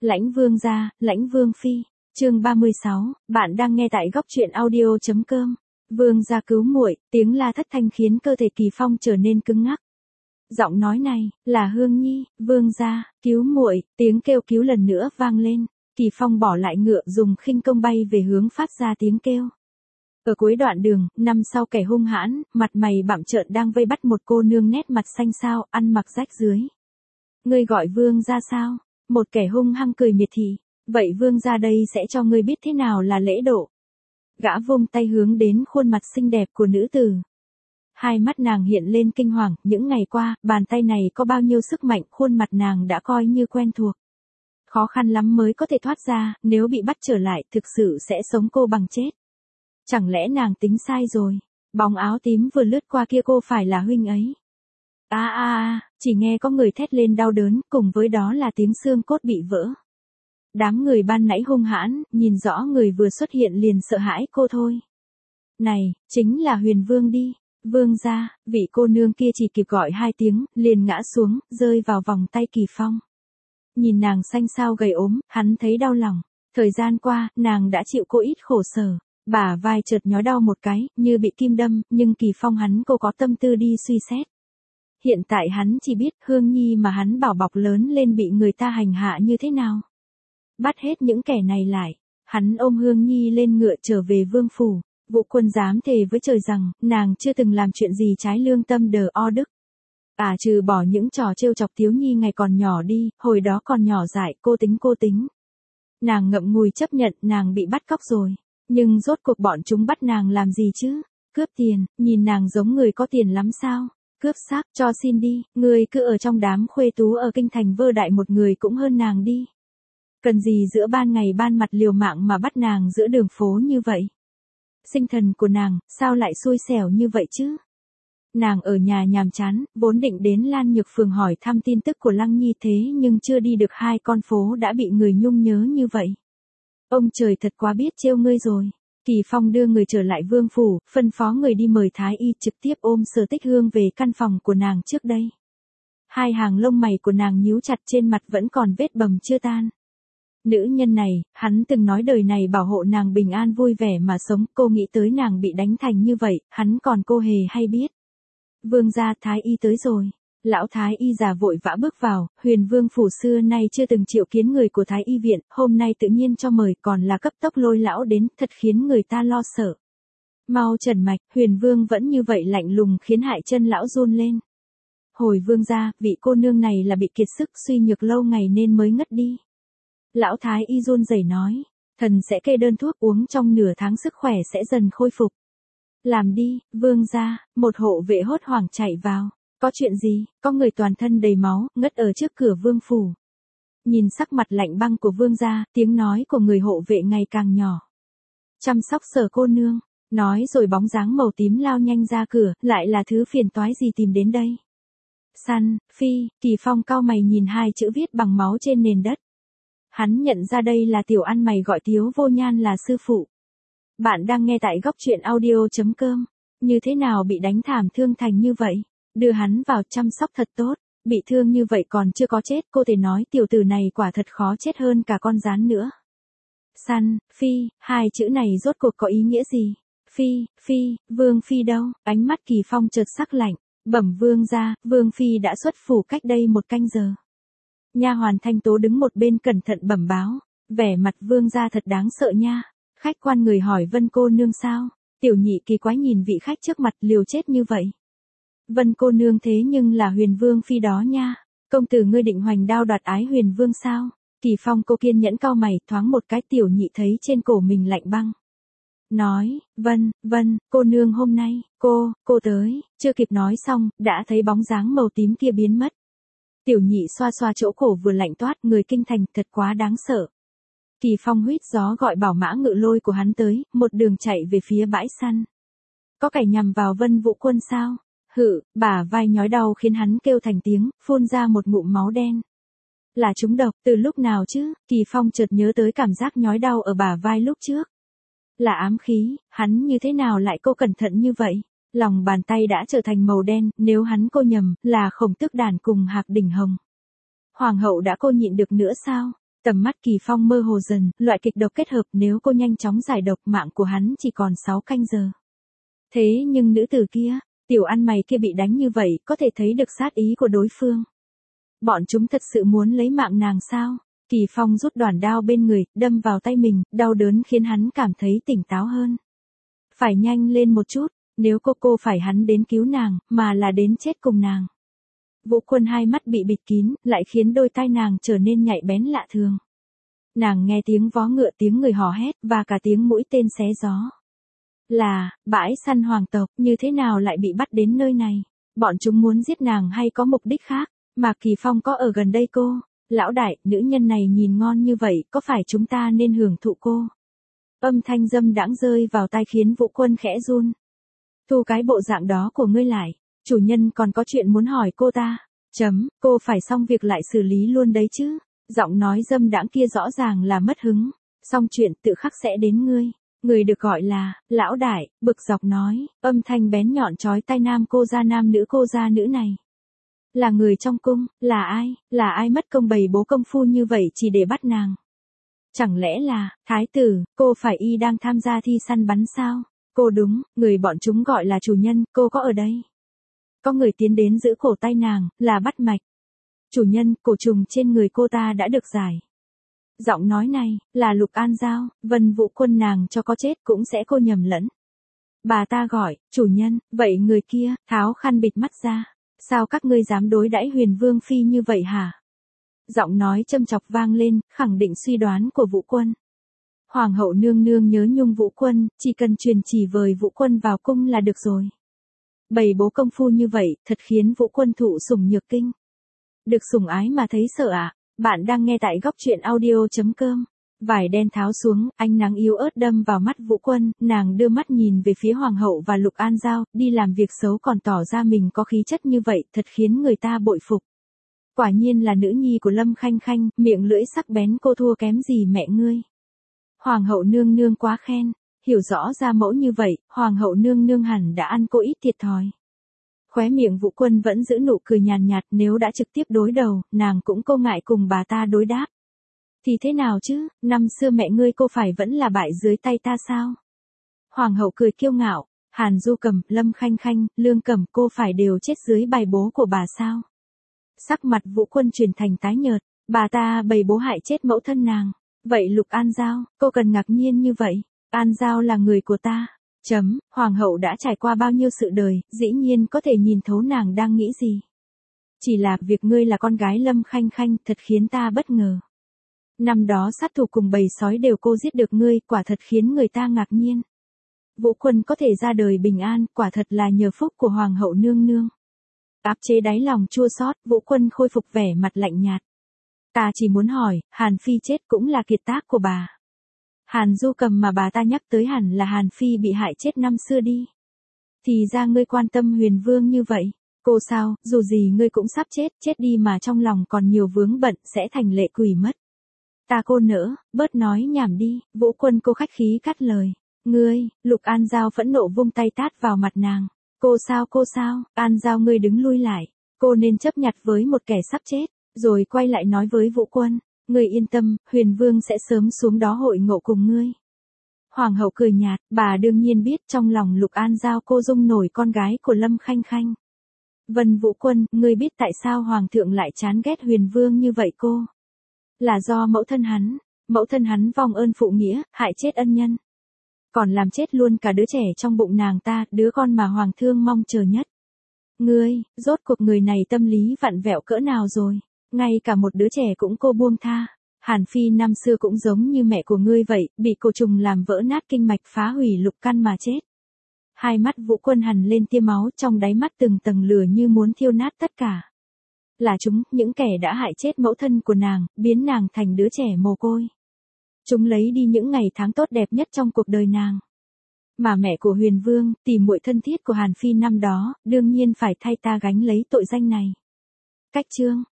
Lãnh vương gia, lãnh vương phi. Chương 36, bạn đang nghe tại góc truyện audio.com. Vương gia cứu muội, tiếng la thất thanh khiến cơ thể Kỳ Phong trở nên cứng ngắc. Giọng nói này là Hương Nhi. Vương gia, cứu muội, tiếng kêu cứu lần nữa vang lên. Kỳ Phong bỏ lại ngựa, dùng khinh công bay về hướng phát ra tiếng kêu. Ở cuối đoạn đường, năm sau kẻ hung hãn, mặt mày bặm trợn đang vây bắt một cô nương nét mặt xanh xao, ăn mặc rách rưới. Ngươi gọi vương gia sao? Một kẻ hung hăng cười miệt thị. Vậy vương gia đây sẽ cho ngươi biết thế nào là lễ độ. Gã vung tay hướng đến khuôn mặt xinh đẹp của nữ tử. Hai mắt nàng hiện lên kinh hoàng, những ngày qua, bàn tay này có bao nhiêu sức mạnh, khuôn mặt nàng đã coi như quen thuộc. Khó khăn lắm mới có thể thoát ra, nếu bị bắt trở lại thực sự sẽ sống cô bằng chết. Chẳng lẽ nàng tính sai rồi? Bóng áo tím vừa lướt qua kia cô phải là huynh ấy. Chỉ nghe có người thét lên đau đớn, cùng với đó là tiếng xương cốt bị vỡ. Đám người ban nãy hung hãn, nhìn rõ người vừa xuất hiện liền sợ hãi cô thôi. Này, chính là Huyền Vương đi. Vương gia, vị cô nương kia chỉ kịp gọi hai tiếng, liền ngã xuống, rơi vào vòng tay Kỳ Phong. Nhìn nàng xanh xao gầy ốm, hắn thấy đau lòng. Thời gian qua, nàng đã chịu cô ít khổ sở. Bả vai chợt nhói đau một cái, như bị kim đâm, nhưng Kỳ Phong hắn cô có tâm tư đi suy xét. Hiện tại hắn chỉ biết Hương Nhi mà hắn bảo bọc lớn lên bị người ta hành hạ như thế nào. Bắt hết những kẻ này lại, hắn ôm Hương Nhi lên ngựa trở về vương phủ. Vũ Quân dám thề với trời rằng, nàng chưa từng làm chuyện gì trái lương tâm đờ o đức. Trừ bỏ những trò trêu chọc Tiếu Nhi ngày còn nhỏ đi, hồi đó còn nhỏ dại, cô tính. Nàng ngậm ngùi chấp nhận nàng bị bắt cóc rồi. Nhưng rốt cuộc bọn chúng bắt nàng làm gì chứ? Cướp tiền, nhìn nàng giống người có tiền lắm sao? Cướp xác, cho xin đi, người cứ ở trong đám khuê tú ở kinh thành vơ đại một người cũng hơn nàng đi. Cần gì giữa ban ngày ban mặt liều mạng mà bắt nàng giữa đường phố như vậy? Sinh thần của nàng, sao lại xui xẻo như vậy chứ? Nàng ở nhà nhàm chán, vốn định đến Lan Nhược Phường hỏi thăm tin tức của Lăng Nhi thế nhưng chưa đi được 2 con phố đã bị người nhung nhớ như vậy. Ông trời thật quá biết trêu ngươi rồi. Kỳ Phong đưa người trở lại vương phủ, phân phó người đi mời Thái Y trực tiếp ôm Sở Tích Hương về căn phòng của nàng trước đây. Hai hàng lông mày của nàng nhíu chặt, trên mặt vẫn còn vết bầm chưa tan. Nữ nhân này, hắn từng nói đời này bảo hộ nàng bình an vui vẻ mà sống, cô nghĩ tới nàng bị đánh thành như vậy, hắn còn cô hề hay biết. Vương gia, Thái Y tới rồi. Lão Thái Y già vội vã bước vào, Huyền Vương phủ xưa nay chưa từng triệu kiến người của Thái Y viện, hôm nay tự nhiên cho mời, còn là cấp tốc lôi lão đến, thật khiến người ta lo sợ. Mau trần mạch, Huyền Vương vẫn như vậy lạnh lùng khiến hại chân lão run lên. Hồi vương gia, vị cô nương này là bị kiệt sức suy nhược lâu ngày nên mới ngất đi. Lão Thái Y run rẩy nói, thần sẽ kê đơn thuốc uống trong nửa tháng sức khỏe sẽ dần khôi phục. Làm đi, vương gia, một hộ vệ hốt hoảng chạy vào. Có chuyện gì? Có người toàn thân đầy máu, ngất ở trước cửa vương phủ. Nhìn sắc mặt lạnh băng của vương gia, tiếng nói của người hộ vệ ngày càng nhỏ. Chăm sóc Sở cô nương, nói rồi bóng dáng màu tím lao nhanh ra cửa, lại là thứ phiền toái gì tìm đến đây? Săn, Phi, Kỳ Phong cau mày nhìn 2 chữ viết bằng máu trên nền đất. Hắn nhận ra đây là tiểu ăn mày gọi Tiếu Vô Nhan là sư phụ. Bạn đang nghe tại góc truyện audio.com. Như thế nào bị đánh thảm thương thành như vậy? Đưa hắn vào chăm sóc thật tốt, bị thương như vậy còn chưa có chết, cô thể nói tiểu tử này quả thật khó chết hơn cả con gián nữa. Săn, Phi, 2 chữ này rốt cuộc có ý nghĩa gì? Phi, Vương Phi đâu? Ánh mắt Kỳ Phong chợt sắc lạnh, bẩm vương gia, Vương Phi đã xuất phủ cách đây 1 canh giờ. Nha hoàn Thanh Tố đứng một bên cẩn thận bẩm báo, vẻ mặt vương gia thật đáng sợ nha. Khách quan người hỏi Vân cô nương sao? Tiểu nhị kỳ quái nhìn vị khách trước mặt, liều chết như vậy. Vân cô nương thế nhưng là Huyền Vương Phi đó nha. Công tử ngươi định hoành đao đoạt ái Huyền Vương sao? Kỳ Phong cô kiên nhẫn cau mày, thoáng một cái tiểu nhị thấy trên cổ mình lạnh băng. Nói, Vân, cô nương hôm nay, cô tới, chưa kịp nói xong, đã thấy bóng dáng màu tím kia biến mất. Tiểu nhị xoa xoa chỗ cổ vừa lạnh toát, người kinh thành thật quá đáng sợ. Kỳ Phong huýt gió gọi bảo mã ngự lôi của hắn tới, một đường chạy về phía bãi săn. Có kẻ nhằm vào Vân Vũ Quân sao? Bả vai nhói đau khiến hắn kêu thành tiếng, phun ra một ngụm máu đen. Là trúng độc, từ lúc nào chứ? Kỳ Phong chợt nhớ tới cảm giác nhói đau ở bả vai lúc trước. Là ám khí, hắn như thế nào lại cô cẩn thận như vậy? Lòng bàn tay đã trở thành màu đen, nếu hắn cô nhầm, là Khổng Tước Đản cùng Hạc Đỉnh Hồng. Hoàng hậu đã cô nhịn được nữa sao? Tầm mắt Kỳ Phong mơ hồ dần, loại kịch độc kết hợp nếu cô nhanh chóng giải độc mạng của hắn chỉ còn 6 canh giờ. Thế nhưng nữ tử kia, tiểu ăn mày kia bị đánh như vậy có thể thấy được sát ý của đối phương. Bọn chúng thật sự muốn lấy mạng nàng sao? Kỳ Phong rút đoản đao bên người, đâm vào tay mình, đau đớn khiến hắn cảm thấy tỉnh táo hơn. Phải nhanh lên một chút, nếu cô phải hắn đến cứu nàng, mà là đến chết cùng nàng. Vũ Quân hai mắt bị bịt kín, lại khiến đôi tai nàng trở nên nhạy bén lạ thường. Nàng nghe tiếng vó ngựa, tiếng người hò hét, và cả tiếng mũi tên xé gió. Là, bãi săn hoàng tộc, như thế nào lại bị bắt đến nơi này? Bọn chúng muốn giết nàng hay có mục đích khác? Mà Kỳ Phong có ở gần đây cô? Lão đại, nữ nhân này nhìn ngon như vậy, có phải chúng ta nên hưởng thụ cô? Âm thanh dâm đãng rơi vào tai khiến Vũ Quân khẽ run. Thu cái bộ dạng đó của ngươi lại, chủ nhân còn có chuyện muốn hỏi cô ta. Cô phải xong việc lại xử lý luôn đấy chứ. Giọng nói dâm đãng kia rõ ràng là mất hứng. Xong chuyện tự khắc sẽ đến ngươi. Người được gọi là, lão đại, bực dọc nói, âm thanh bén nhọn chói tai nam cô gia nữ này. Là người trong cung, là ai mất công bày bố công phu như vậy chỉ để bắt nàng. Chẳng lẽ là, thái tử, cô phải y đang tham gia thi săn bắn sao? Cô đúng, người bọn chúng gọi là chủ nhân, cô có ở đây. Có người tiến đến giữ cổ tay nàng, là bắt mạch. Chủ nhân, cổ trùng trên người cô ta đã được giải. Giọng nói này, là Lục An Giao, Vân Vũ Quân nàng cho có chết cũng sẽ cô nhầm lẫn. Bà ta gọi, chủ nhân, vậy người kia, tháo khăn bịt mắt ra. Sao các ngươi dám đối đãi Huyền Vương Phi như vậy hả? Giọng nói châm chọc vang lên, khẳng định suy đoán của Vũ Quân. Hoàng hậu nương nương nhớ nhung Vũ Quân, chỉ cần truyền chỉ vời Vũ Quân vào cung là được rồi. Bày bố công phu như vậy, thật khiến Vũ Quân thụ sủng nhược kinh. Được sủng ái mà thấy sợ à? Bạn đang nghe tại góc truyện audio.com. Vải đen tháo xuống, ánh nắng yếu ớt đâm vào mắt Vũ Quân, nàng đưa mắt nhìn về phía Hoàng hậu và Lục An Giao, đi làm việc xấu còn tỏ ra mình có khí chất như vậy, thật khiến người ta bội phục. Quả nhiên là nữ nhi của Lâm Khanh Khanh, miệng lưỡi sắc bén, cô thua kém gì mẹ ngươi. Hoàng hậu nương nương quá khen, hiểu rõ ra mẫu như vậy, Hoàng hậu nương nương hẳn đã ăn cô ít thiệt thòi. Khóe miệng Vũ Quân vẫn giữ nụ cười nhàn nhạt, nếu đã trực tiếp đối đầu, nàng cũng cô ngại cùng bà ta đối đáp. Thì thế nào chứ, năm xưa mẹ ngươi cô phải vẫn là bại dưới tay ta sao? Hoàng hậu cười kiêu ngạo, Hàn Du Cầm, Lâm Khanh Khanh, Lương Cẩm cô phải đều chết dưới bài bố của bà sao? Sắc mặt Vũ Quân chuyển thành tái nhợt, bà ta bày bố hại chết mẫu thân nàng. Vậy Lục An Giao, cô cần ngạc nhiên như vậy, An Giao là người của ta. Hoàng hậu đã trải qua bao nhiêu sự đời, dĩ nhiên có thể nhìn thấu nàng đang nghĩ gì. Chỉ là việc ngươi là con gái Lâm Khanh Khanh thật khiến ta bất ngờ. Năm đó sát thủ cùng bầy sói đều cô giết được ngươi, quả thật khiến người ta ngạc nhiên. Vũ Quân có thể ra đời bình an, quả thật là nhờ phúc của Hoàng hậu nương nương. Áp chế đáy lòng chua xót, Vũ Quân khôi phục vẻ mặt lạnh nhạt. Ta chỉ muốn hỏi, Hàn Phi chết cũng là kiệt tác của bà. Hàn Du Cầm mà bà ta nhắc tới hẳn là Hàn Phi bị hại chết năm xưa đi. Thì ra ngươi quan tâm Huyền Vương như vậy. Cô sao, dù gì ngươi cũng sắp chết, chết đi mà trong lòng còn nhiều vướng bận sẽ thành lệ quỷ mất. Ta cô nỡ, bớt nói nhảm đi, Vũ Quân cô khách khí cắt lời. Ngươi, Lục An Giao phẫn nộ vung tay tát vào mặt nàng. Cô sao, An Giao ngươi đứng lui lại. Cô nên chấp nhặt với một kẻ sắp chết, rồi quay lại nói với Vũ Quân. Ngươi yên tâm, Huyền Vương sẽ sớm xuống đó hội ngộ cùng ngươi. Hoàng hậu cười nhạt, bà đương nhiên biết trong lòng Lục An Giao cô dung nổi con gái của Lâm Khanh Khanh. Vân Vũ Quân, ngươi biết tại sao Hoàng thượng lại chán ghét Huyền Vương như vậy cô? Là do mẫu thân hắn vong ơn phụ nghĩa, hại chết ân nhân. Còn làm chết luôn cả đứa trẻ trong bụng nàng ta, đứa con mà Hoàng thương mong chờ nhất. Ngươi, rốt cuộc người này tâm lý vặn vẹo cỡ nào rồi? Ngay cả một đứa trẻ cũng cô buông tha. Hàn Phi năm xưa cũng giống như mẹ của ngươi vậy, bị cổ trùng làm vỡ nát kinh mạch phá hủy lục căn mà chết. Hai mắt Vũ Quân hằn lên tia máu, trong đáy mắt từng tầng lửa như muốn thiêu nát tất cả. Là chúng, những kẻ đã hại chết mẫu thân của nàng, biến nàng thành đứa trẻ mồ côi. Chúng lấy đi những ngày tháng tốt đẹp nhất trong cuộc đời nàng. Mà mẹ của Huyền Vương, tỷ muội thân thiết của Hàn Phi năm đó, đương nhiên phải thay ta gánh lấy tội danh này. Cách chương